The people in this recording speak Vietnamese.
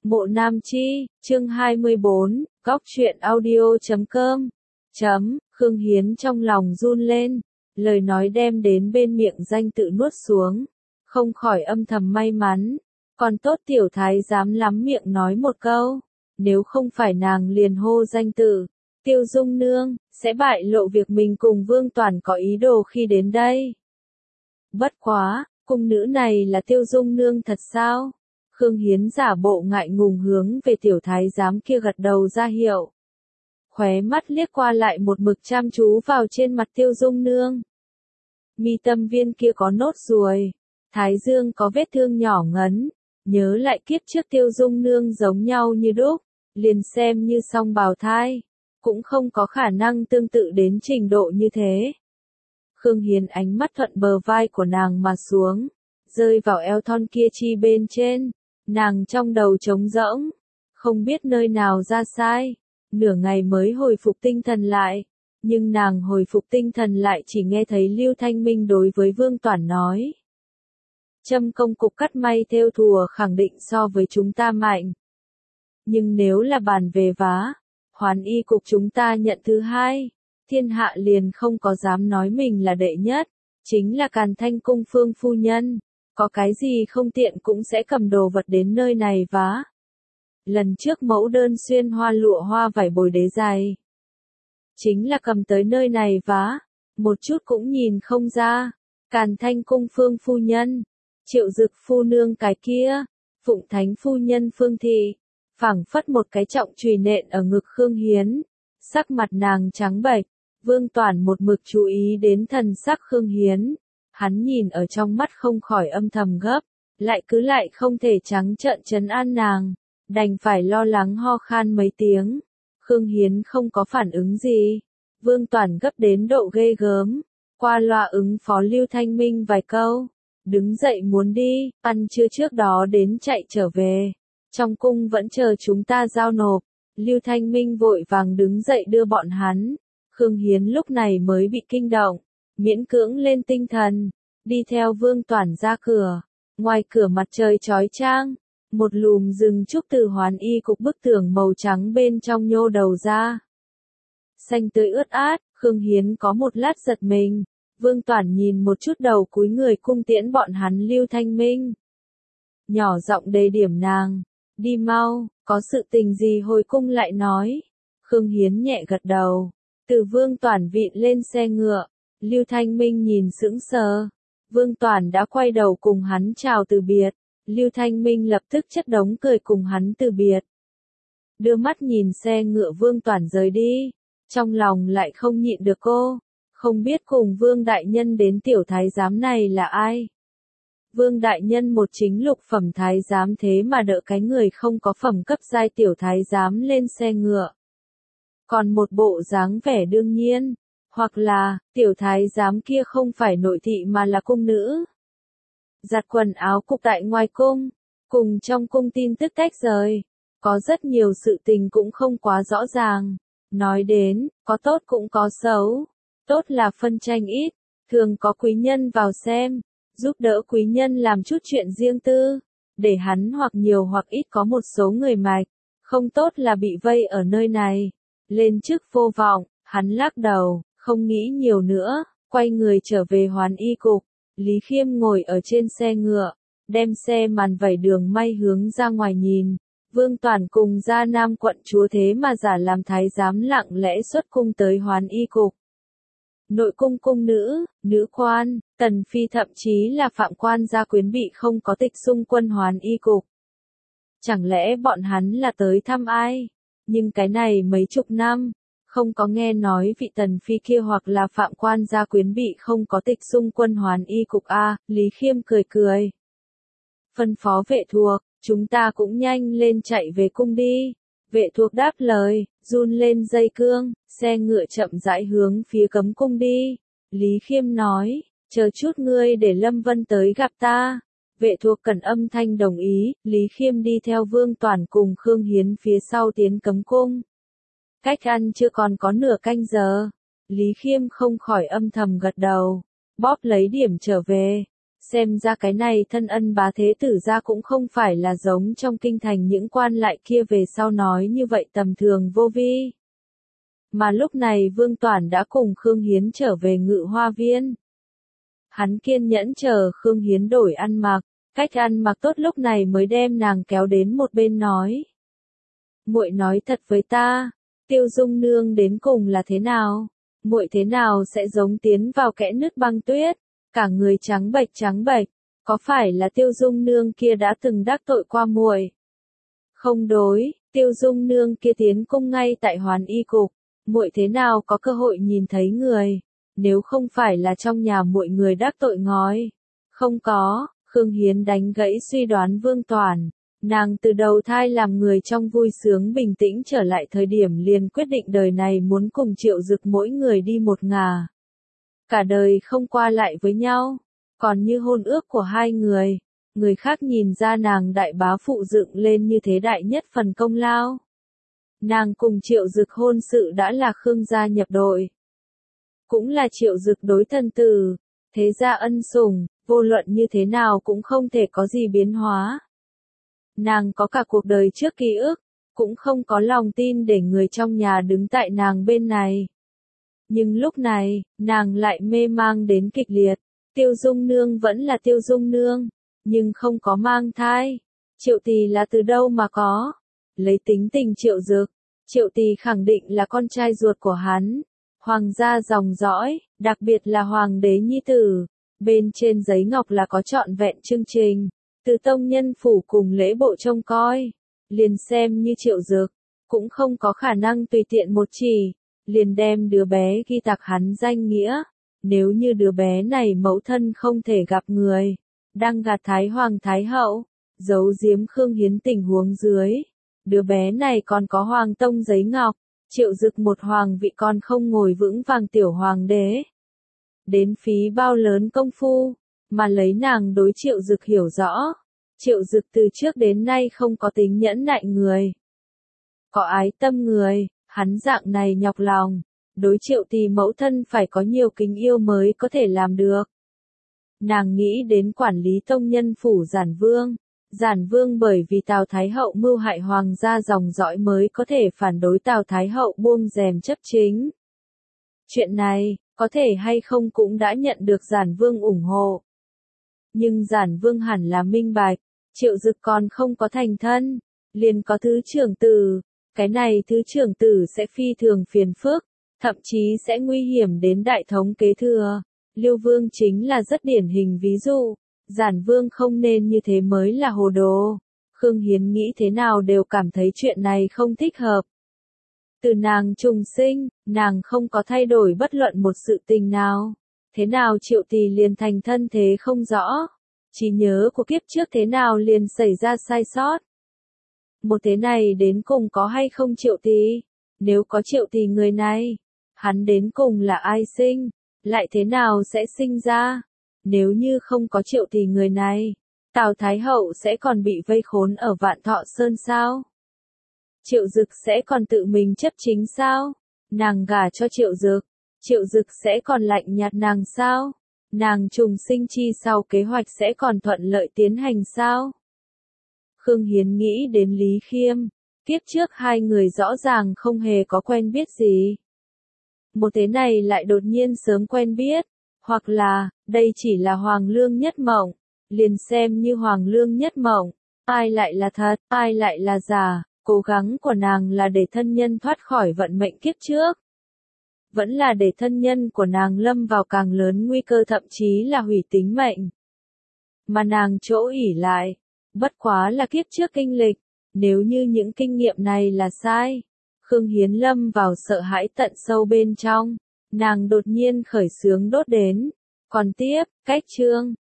Mộ Nam Chi, chương 24, góc truyện audio.com. Khương Hiến trong lòng run lên, lời nói đem đến bên miệng danh tự nuốt xuống, không khỏi âm thầm may mắn, còn tốt tiểu thái dám lắm miệng nói một câu, nếu không phải nàng liền hô danh tự, Tiêu Dung Nương, sẽ bại lộ việc mình cùng Vương Toản có ý đồ khi đến đây. Bất quá, cung nữ này là Tiêu Dung Nương thật sao? Khương Hiến giả bộ ngại ngùng hướng về tiểu thái giám kia gật đầu ra hiệu. Khóe mắt liếc qua lại một mực chăm chú vào trên mặt Tiêu Dung Nương. Mi tâm viên kia có nốt ruồi, thái dương có vết thương nhỏ ngấn, nhớ lại kiếp trước Tiêu Dung Nương giống nhau như đúc, liền xem như song bào thai, cũng không có khả năng tương tự đến trình độ như thế. Khương Hiến ánh mắt thuận bờ vai của nàng mà xuống, rơi vào eo thon kia chi bên trên, nàng trong đầu trống rỗng, không biết nơi nào ra sai, nửa ngày mới hồi phục tinh thần lại, nhưng nàng hồi phục tinh thần lại chỉ nghe thấy Lưu Thanh Minh đối với Vương Toản nói. Châm công cục cắt may thêu thùa khẳng định so với chúng ta mạnh. Nhưng nếu là bàn về vá, Hoán y cục chúng ta nhận thứ hai, thiên hạ liền không có dám nói mình là đệ nhất, chính là Càn Thanh cung Phương phu nhân, có cái gì không tiện cũng sẽ cầm đồ vật đến nơi này vá. Lần trước mẫu đơn xuyên hoa lụa hoa vải bồi đế dày, chính là cầm tới nơi này vá, một chút cũng nhìn không ra. Càn Thanh cung Phương phu nhân, Triệu Dực phu nương cái kia, Phụng Thánh phu nhân Phương thị, phảng phất một cái trọng chùy nện ở ngực Khương Hiến, sắc mặt nàng trắng bệch. Vương Toản một mực chú ý đến thần sắc Khương Hiến, hắn nhìn ở trong mắt không khỏi âm thầm gấp, lại không thể trắng trợn trấn an nàng, đành phải lo lắng ho khan mấy tiếng. Khương Hiến không có phản ứng gì, Vương Toản gấp đến độ ghê gớm, qua loa ứng phó Lưu Thanh Minh vài câu, đứng dậy muốn đi, ăn trưa trước đó đến chạy trở về, trong cung vẫn chờ chúng ta giao nộp. Lưu Thanh Minh vội vàng đứng dậy đưa bọn hắn. Khương Hiến lúc này mới bị kinh động, miễn cưỡng lên tinh thần, đi theo Vương Toản ra cửa. Ngoài cửa mặt trời chói chang, một lùm rừng trúc từ Hoán y cục bức tường màu trắng bên trong nhô đầu ra. Xanh tươi ướt át, Khương Hiến có một lát giật mình, Vương Toản nhìn một chút đầu cúi người cung tiễn bọn hắn Lưu Thanh Minh. Nhỏ giọng đề điểm nàng, đi mau, có sự tình gì hồi cung lại nói. Khương Hiến nhẹ gật đầu. Từ Vương Toản vịn lên xe ngựa, Lưu Thanh Minh nhìn sững sờ. Vương Toản đã quay đầu cùng hắn chào từ biệt, Lưu Thanh Minh lập tức chất đống cười cùng hắn từ biệt. Đưa mắt nhìn xe ngựa Vương Toản rời đi, trong lòng lại không nhịn được cô, không biết cùng Vương Đại Nhân đến tiểu thái giám này là ai. Vương Đại Nhân một chính lục phẩm thái giám thế mà đỡ cái người không có phẩm cấp giai tiểu thái giám lên xe ngựa. Còn một bộ dáng vẻ đương nhiên, hoặc là, tiểu thái giám kia không phải nội thị mà là cung nữ. Giặt quần áo cục tại ngoài cung, cùng trong cung tin tức tách rời, có rất nhiều sự tình cũng không quá rõ ràng. Nói đến, có tốt cũng có xấu, tốt là phân tranh ít, thường có quý nhân vào xem, giúp đỡ quý nhân làm chút chuyện riêng tư, để hắn hoặc nhiều hoặc ít có một số người mạch, không tốt là bị vây ở nơi này. Lên chức vô vọng, hắn lắc đầu, không nghĩ nhiều nữa, quay người trở về Hoán y cục. Lý Khiêm ngồi ở trên xe ngựa, đem xe màn vảy đường may hướng ra ngoài nhìn. Vương Toản cùng Gia Nam quận chúa thế mà giả làm thái giám lặng lẽ xuất cung tới Hoán y cục. Nội cung cung nữ, nữ quan, tần phi thậm chí là phạm quan gia quyến bị không có tịch xung quân Hoán y cục. Chẳng lẽ bọn hắn là tới thăm ai? Nhưng cái này mấy chục năm, không có nghe nói vị tần phi kia hoặc là phạm quan gia quyến bị không có tịch xung quân Hoán y cục a. Lý Khiêm cười cười. Phân phó vệ thuộc, chúng ta cũng nhanh lên chạy về cung đi. Vệ thuộc đáp lời, run lên dây cương, xe ngựa chậm rãi hướng phía cấm cung đi. Lý Khiêm nói, chờ chút ngươi để Lâm Vân tới gặp ta. Vệ thuộc cần âm thanh đồng ý, Lý Khiêm đi theo Vương Toản cùng Khương Hiến phía sau tiến cấm cung. Cách ăn chưa còn có nửa canh giờ, Lý Khiêm không khỏi âm thầm gật đầu, bóp lấy điểm trở về. Xem ra cái này thân ân bá thế tử gia cũng không phải là giống trong kinh thành những quan lại kia về sau nói như vậy tầm thường vô vi. Mà lúc này Vương Toản đã cùng Khương Hiến trở về Ngự Hoa Viên. Hắn kiên nhẫn chờ Khương Hiến đổi ăn mặc, cách ăn mặc tốt lúc này mới đem nàng kéo đến một bên nói. Muội nói thật với ta, Tiêu Dung nương đến cùng là thế nào? Muội thế nào sẽ giống tiến vào kẽ nứt băng tuyết, cả người trắng bệch, có phải là Tiêu Dung nương kia đã từng đắc tội qua muội? Không đối, Tiêu Dung nương kia tiến cung ngay tại Hoàn Y cục, muội thế nào có cơ hội nhìn thấy người, nếu không phải là trong nhà muội người đắc tội ngói. Không có, Khương Hiến đánh gãy suy đoán Vương Toản, nàng từ đầu thai làm người trong vui sướng bình tĩnh trở lại thời điểm liền quyết định đời này muốn cùng Triệu Dực mỗi người đi một ngả. Cả đời không qua lại với nhau, còn như hôn ước của hai người khác nhìn ra nàng đại bá phụ dựng lên như thế đại nhất phần công lao. Nàng cùng Triệu Dực hôn sự đã là Khương gia nhập đội. Cũng là Triệu Dực đối thân tử, thế gia ân sủng, vô luận như thế nào cũng không thể có gì biến hóa. Nàng có cả cuộc đời trước ký ức, cũng không có lòng tin để người trong nhà đứng tại nàng bên này. Nhưng lúc này, nàng lại mê mang đến kịch liệt. Tiêu Dung nương vẫn là Tiêu Dung nương, nhưng không có mang thai. Triệu Tỳ là từ đâu mà có? Lấy tính tình Triệu Dực, Triệu Tỳ khẳng định là con trai ruột của hắn. Hoàng gia dòng dõi, đặc biệt là hoàng đế nhi tử. Bên trên giấy ngọc là có trọn vẹn chương trình, từ tông nhân phủ cùng lễ bộ trông coi. Liền xem như Triệu Dực, cũng không có khả năng tùy tiện một chỉ, liền đem đứa bé ghi tạc hắn danh nghĩa. Nếu như đứa bé này mẫu thân không thể gặp người, đang gạt Thái Hoàng Thái Hậu, giấu giếm Khương Hiến tình huống dưới. Đứa bé này còn có hoàng tông giấy ngọc, Triệu Dực một hoàng vị còn không ngồi vững vàng tiểu hoàng đế. Đến phí bao lớn công phu, mà lấy nàng đối Triệu Dực hiểu rõ. Triệu Dực từ trước đến nay không có tính nhẫn nại người. Có ái tâm người, hắn dạng này nhọc lòng. Đối Triệu Tỳ mẫu thân phải có nhiều kính yêu mới có thể làm được. Nàng nghĩ đến quản lý tông nhân phủ Giản Vương. Giản Vương bởi vì Tào Thái Hậu mưu hại hoàng gia dòng dõi mới có thể phản đối Tào Thái Hậu buông rèm chấp chính. Chuyện này, có thể hay không cũng đã nhận được Giản Vương ủng hộ. Nhưng Giản Vương hẳn là minh bạch, Triệu Dực còn không có thành thân, liền có thứ trưởng tử. Cái này thứ trưởng tử sẽ phi thường phiền phức. Thậm chí sẽ nguy hiểm đến đại thống kế thừa. Liêu Vương chính là rất điển hình ví dụ. Giản Vương không nên như thế mới là hồ đồ. Khương Hiến nghĩ thế nào đều cảm thấy chuyện này không thích hợp. Từ nàng trùng sinh, nàng không có thay đổi bất luận một sự tình nào. Thế nào Triệu Tỳ liền thành thân thế không rõ. Trí nhớ của kiếp trước thế nào liền xảy ra sai sót. Một thế này đến cùng có hay không Triệu Tỳ? Nếu có Triệu Tỳ người này, hắn đến cùng là ai sinh, lại thế nào sẽ sinh ra? Nếu như không có Triệu Tỳ người này, Tào Thái Hậu sẽ còn bị vây khốn ở Vạn Thọ Sơn sao? Triệu Dực sẽ còn tự mình chấp chính sao? Nàng gả cho Triệu Dực sẽ còn lạnh nhạt nàng sao? Nàng trùng sinh chi sau kế hoạch sẽ còn thuận lợi tiến hành sao? Khương Hiến nghĩ đến Lý Khiêm, kiếp trước hai người rõ ràng không hề có quen biết gì. Một thế này lại đột nhiên sớm quen biết, hoặc là, đây chỉ là Hoàng Lương Nhất Mộng, liền xem như Hoàng Lương Nhất Mộng, ai lại là thật, ai lại là giả, cố gắng của nàng là để thân nhân thoát khỏi vận mệnh kiếp trước. Vẫn là để thân nhân của nàng lâm vào càng lớn nguy cơ thậm chí là hủy tính mệnh. Mà nàng chỗ ỷ lại, bất quá là kiếp trước kinh lịch, nếu như những kinh nghiệm này là sai. Khương Hiến lâm vào sợ hãi tận sâu bên trong, nàng đột nhiên khởi xướng đốt đến. Còn tiếp, cách chương